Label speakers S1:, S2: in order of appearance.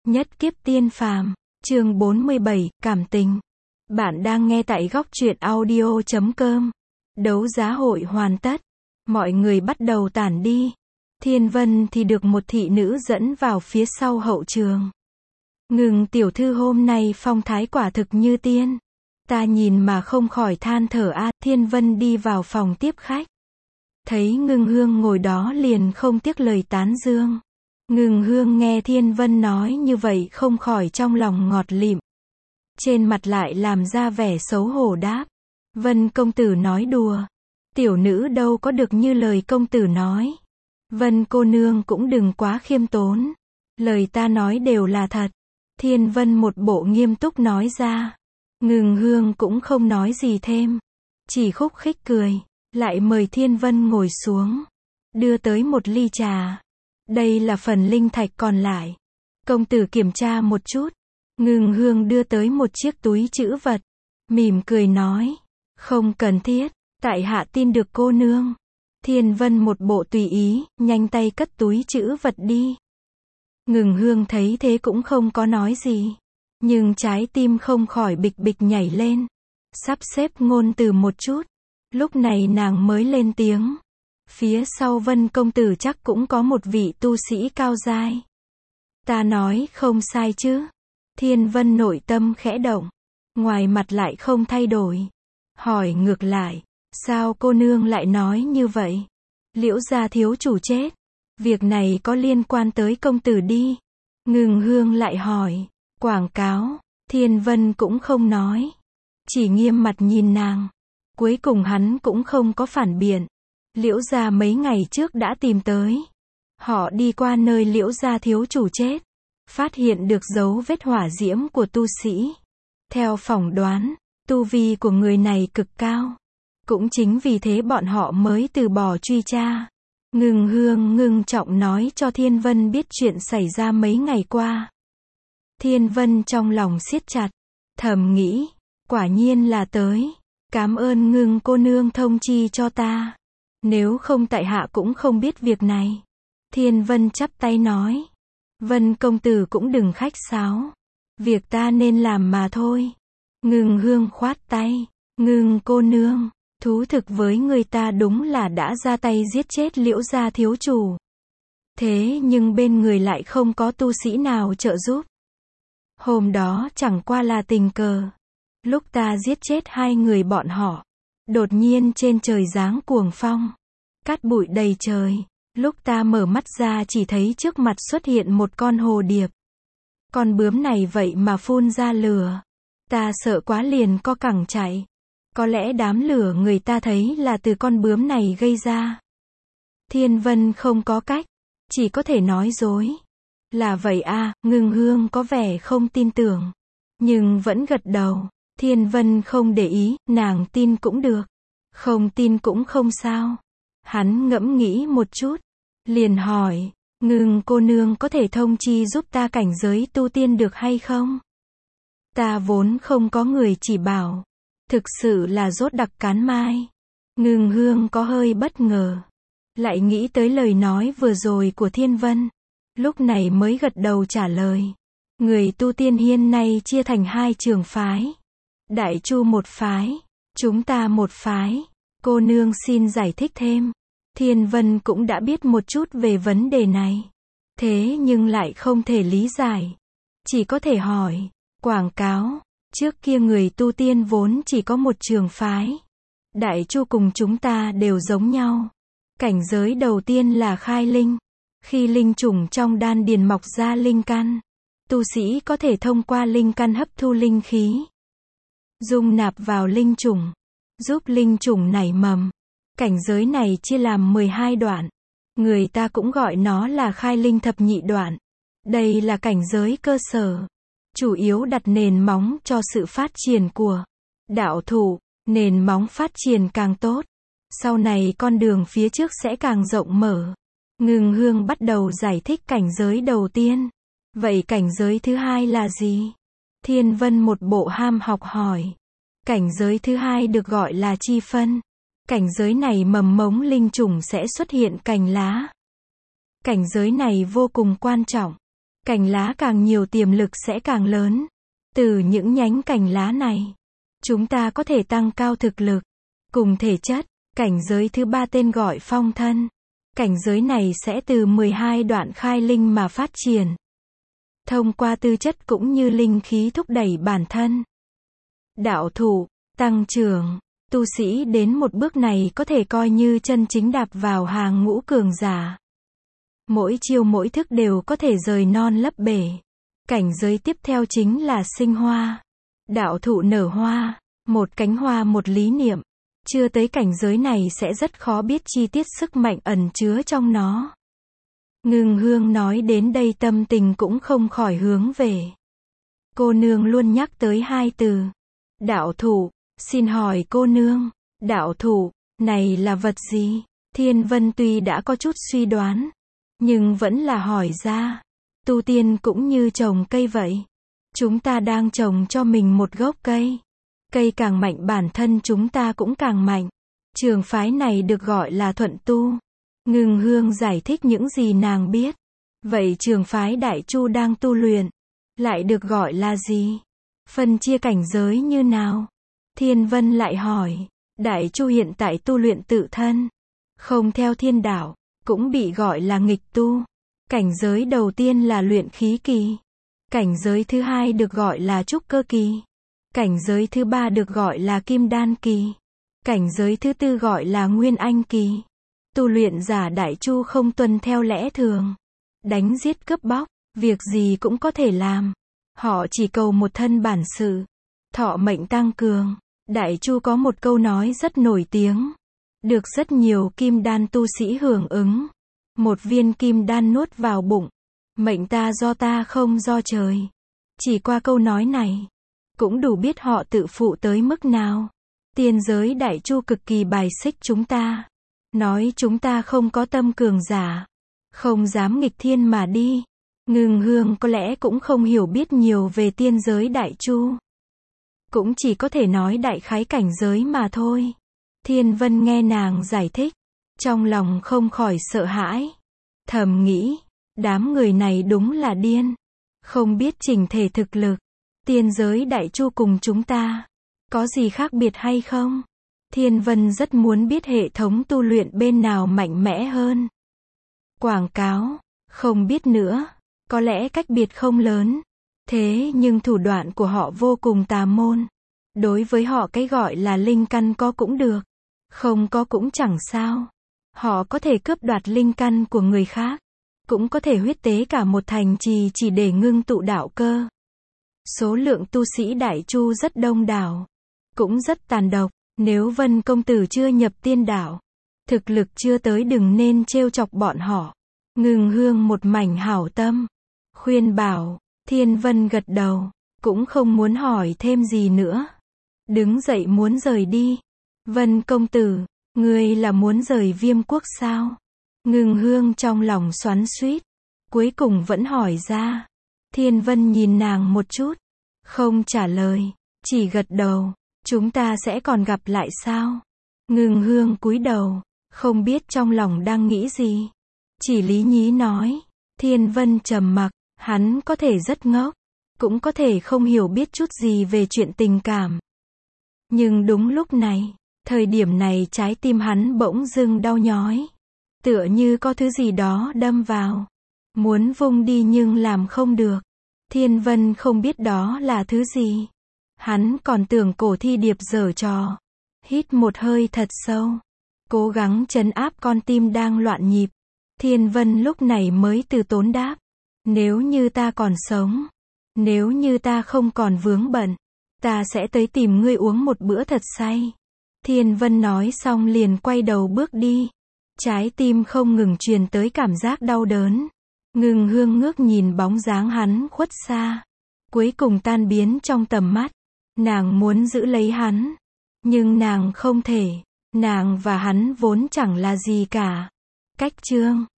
S1: Nhất kiếp tiên phàm, chương 47, cảm tình. Bạn đang nghe tại góc truyện audio.com. Đấu giá hội hoàn tất. Mọi người bắt đầu tản đi. Thiên Vân thì được một thị nữ dẫn vào phía sau hậu trường. Ngừng tiểu thư hôm nay phong thái quả thực như tiên. Ta nhìn mà không khỏi than thở a. Thiên Vân đi vào phòng tiếp khách. Thấy Ngưng Hương ngồi đó liền không tiếc lời tán dương. Ngưng Hương nghe Thiên Vân nói như vậy không khỏi trong lòng ngọt lịm. Trên mặt lại làm ra vẻ xấu hổ đáp. Vân công tử nói đùa. Tiểu nữ đâu có được như lời công tử nói. Vân cô nương cũng đừng quá khiêm tốn. Lời ta nói đều là thật. Thiên Vân một bộ nghiêm túc nói ra. Ngưng Hương cũng không nói gì thêm. Chỉ khúc khích cười. Lại mời Thiên Vân ngồi xuống. Đưa tới một ly trà. Đây là phần linh thạch còn lại. Công tử kiểm tra một chút. Ngưng Hương đưa tới một chiếc túi trữ vật. Mỉm cười nói. Không cần thiết. Tại hạ tin được cô nương. Thiên Vân một bộ tùy ý, nhanh tay cất túi trữ vật đi. Ngưng Hương thấy thế cũng không có nói gì. Nhưng trái tim không khỏi bịch bịch nhảy lên. Sắp xếp ngôn từ một chút. Lúc này nàng mới lên tiếng. Phía sau Vân công tử chắc cũng có một vị tu sĩ cao giai. Ta nói không sai chứ. Thiên Vân nội tâm khẽ động. Ngoài mặt lại không thay đổi. Hỏi ngược lại. Sao cô nương lại nói như vậy? Liễu gia thiếu chủ chết. Việc này có liên quan tới công tử đi. Ngưng Hương lại hỏi. Quảng cáo. Thiên Vân cũng không nói. Chỉ nghiêm mặt nhìn nàng. Cuối cùng hắn cũng không có phản biện. Liễu gia mấy ngày trước đã tìm tới. Họ đi qua nơi Liễu gia thiếu chủ chết. Phát hiện được dấu vết hỏa diễm của tu sĩ. Theo phỏng đoán, tu vi của người này cực cao. Cũng chính vì thế bọn họ mới từ bỏ truy tra. Ngưng Hương ngưng trọng nói cho Thiên Vân biết chuyện xảy ra mấy ngày qua. Thiên Vân trong lòng siết chặt. Thầm nghĩ, quả nhiên là tới. Cảm ơn Ngưng cô nương thông chi cho ta. Nếu không tại hạ cũng không biết việc này. Thiên Vân chắp tay nói. Vân công tử cũng đừng khách sáo. Việc ta nên làm mà thôi. Ngưng Hương khoát tay. Ngưng cô nương, thú thực với người ta đúng là đã ra tay giết chết Liễu gia thiếu chủ. Thế nhưng bên người lại không có tu sĩ nào trợ giúp. Hôm đó chẳng qua là tình cờ. Lúc ta giết chết hai người bọn họ. Đột nhiên trên trời giáng cuồng phong. Cát bụi đầy trời. Lúc ta mở mắt ra chỉ thấy trước mặt xuất hiện một con hồ điệp. Con bướm này vậy mà phun ra lửa. Ta sợ quá liền co cẳng chạy. Có lẽ đám lửa người ta thấy là từ con bướm này gây ra. Thiên Vân không có cách. Chỉ có thể nói dối. Là vậy à, Ngưng Hương có vẻ không tin tưởng. Nhưng vẫn gật đầu. Thiên Vân không để ý, nàng tin cũng được. Không tin cũng không sao. Hắn ngẫm nghĩ một chút. Liền hỏi, Ngưng cô nương có thể thông chi giúp ta cảnh giới tu tiên được hay không? Ta vốn không có người chỉ bảo. Thực sự là rốt đặc cán mai. Ngưng Hương có hơi bất ngờ. Lại nghĩ tới lời nói vừa rồi của Thiên Vân. Lúc này mới gật đầu trả lời. Người tu tiên hiện nay chia thành hai trường phái. Đại Chu một phái. Chúng ta một phái. Cô nương xin giải thích thêm. Thiên Vân cũng đã biết một chút về vấn đề này. Thế nhưng lại không thể lý giải. Chỉ có thể hỏi. Quảng cáo. Trước kia người tu tiên vốn chỉ có một trường phái. Đại Chu cùng chúng ta đều giống nhau. Cảnh giới đầu tiên là khai linh. Khi linh chủng trong đan điền mọc ra linh căn. Tu sĩ có thể thông qua linh căn hấp thu linh khí. Dung nạp vào linh chủng. Giúp linh chủng nảy mầm. Cảnh giới này chia làm 12 đoạn. Người ta cũng gọi nó là khai linh thập nhị đoạn. Đây là cảnh giới cơ sở. Chủ yếu đặt nền móng cho sự phát triển của đạo thụ. Nền móng phát triển càng tốt. Sau này con đường phía trước sẽ càng rộng mở. Ngưng Hương bắt đầu giải thích cảnh giới đầu tiên. Vậy cảnh giới thứ hai là gì? Thiên Vân một bộ ham học hỏi. Cảnh giới thứ hai được gọi là chi phân. Cảnh giới này mầm mống linh chủng sẽ xuất hiện cành lá. Cảnh giới này vô cùng quan trọng. Cành lá càng nhiều tiềm lực sẽ càng lớn. Từ những nhánh cành lá này, chúng ta có thể tăng cao thực lực, cùng thể chất. Cảnh giới thứ 3 tên gọi phong thân. Cảnh giới này sẽ từ 12 đoạn khai linh mà phát triển. Thông qua tư chất cũng như linh khí thúc đẩy bản thân. Đạo thụ, tăng trưởng. Tu sĩ đến một bước này có thể coi như chân chính đạp vào hàng ngũ cường giả. Mỗi chiêu mỗi thức đều có thể rời non lấp bể. Cảnh giới tiếp theo chính là sinh hoa. Đạo thụ nở hoa, một cánh hoa một lý niệm. Chưa tới cảnh giới này sẽ rất khó biết chi tiết sức mạnh ẩn chứa trong nó. Ngưng Hương nói đến đây tâm tình cũng không khỏi hướng về. Cô nương luôn nhắc tới hai từ. Đạo thụ, xin hỏi cô nương, đạo thụ này là vật gì? Thiên Vân tuy đã có chút suy đoán, nhưng vẫn là hỏi ra. Tu tiên cũng như trồng cây vậy. Chúng ta đang trồng cho mình một gốc cây. Cây càng mạnh bản thân chúng ta cũng càng mạnh. Trường phái này được gọi là thuận tu. Ngưng Hương giải thích những gì nàng biết. Vậy trường phái Đại Chu đang tu luyện, lại được gọi là gì? Phân chia cảnh giới như nào? Thiên Vân lại hỏi. Đại Chu hiện tại tu luyện tự thân, không theo thiên đạo, cũng bị gọi là nghịch tu. Cảnh giới đầu tiên là luyện khí kỳ. Cảnh giới thứ hai được gọi là trúc cơ kỳ. Cảnh giới thứ ba được gọi là kim đan kỳ. Cảnh giới thứ tư gọi là nguyên anh kỳ. Tu luyện giả Đại Chu không tuân theo lẽ thường. Đánh giết cướp bóc, việc gì cũng có thể làm. Họ chỉ cầu một thân bản sự. Thọ mệnh tăng cường. Đại Chu có một câu nói rất nổi tiếng. Được rất nhiều kim đan tu sĩ hưởng ứng. Một viên kim đan nuốt vào bụng. Mệnh ta do ta không do trời. Chỉ qua câu nói này, cũng đủ biết họ tự phụ tới mức nào. Tiên giới Đại Chu cực kỳ bài xích chúng ta. Nói chúng ta không có tâm cường giả. Không dám nghịch thiên mà đi. Ngưng Hương có lẽ cũng không hiểu biết nhiều về tiên giới Đại Chu. Cũng chỉ có thể nói đại khái cảnh giới mà thôi. Thiên Vân nghe nàng giải thích, trong lòng không khỏi sợ hãi. Thầm nghĩ, đám người này đúng là điên. Không biết chỉnh thể thực lực. Tiên giới Đại Chu cùng chúng ta có gì khác biệt hay không? Thiên Vân rất muốn biết hệ thống tu luyện bên nào mạnh mẽ hơn. Quảng cáo, không biết nữa. Có lẽ cách biệt không lớn. Thế nhưng thủ đoạn của họ vô cùng tà môn. Đối với họ cái gọi là linh căn có cũng được. Không có cũng chẳng sao. Họ có thể cướp đoạt linh căn của người khác. Cũng có thể huyết tế cả một thành trì chỉ để ngưng tụ đạo cơ. Số lượng tu sĩ Đại Chu rất đông đảo. Cũng rất tàn độc. Nếu Vân công tử chưa nhập tiên đạo, thực lực chưa tới đừng nên trêu chọc bọn họ. Ngưng Hương một mảnh hảo tâm. Khuyên bảo. Thiên Vân gật đầu. Cũng không muốn hỏi thêm gì nữa. Đứng dậy muốn rời đi. Vân công tử, ngươi là muốn rời Viêm quốc sao? Ngưng Hương trong lòng xoắn xuýt. Cuối cùng vẫn hỏi ra. Thiên Vân nhìn nàng một chút. Không trả lời. Chỉ gật đầu. Chúng ta sẽ còn gặp lại sao? Ngưng Hương cúi đầu. Không biết trong lòng đang nghĩ gì. Chỉ lý nhí nói. Thiên Vân trầm mặc. Hắn có thể rất ngốc. Cũng có thể không hiểu biết chút gì về chuyện tình cảm. Nhưng đúng lúc này, thời điểm này trái tim hắn bỗng dưng đau nhói. Tựa như có thứ gì đó đâm vào. Muốn vung đi nhưng làm không được. Thiên Vân không biết đó là thứ gì. Hắn còn tưởng cổ thi điệp giở trò. Hít một hơi thật sâu. Cố gắng trấn áp con tim đang loạn nhịp. Thiên Vân lúc này mới từ tốn đáp. Nếu như ta còn sống. Nếu như ta không còn vướng bận. Ta sẽ tới tìm ngươi uống một bữa thật say. Thiên Vân nói xong liền quay đầu bước đi. Trái tim không ngừng truyền tới cảm giác đau đớn. Ngưng Hương ngước nhìn bóng dáng hắn khuất xa. Cuối cùng tan biến trong tầm mắt. Nàng muốn giữ lấy hắn. Nhưng nàng không thể. Nàng và hắn vốn chẳng là gì cả. Cách chương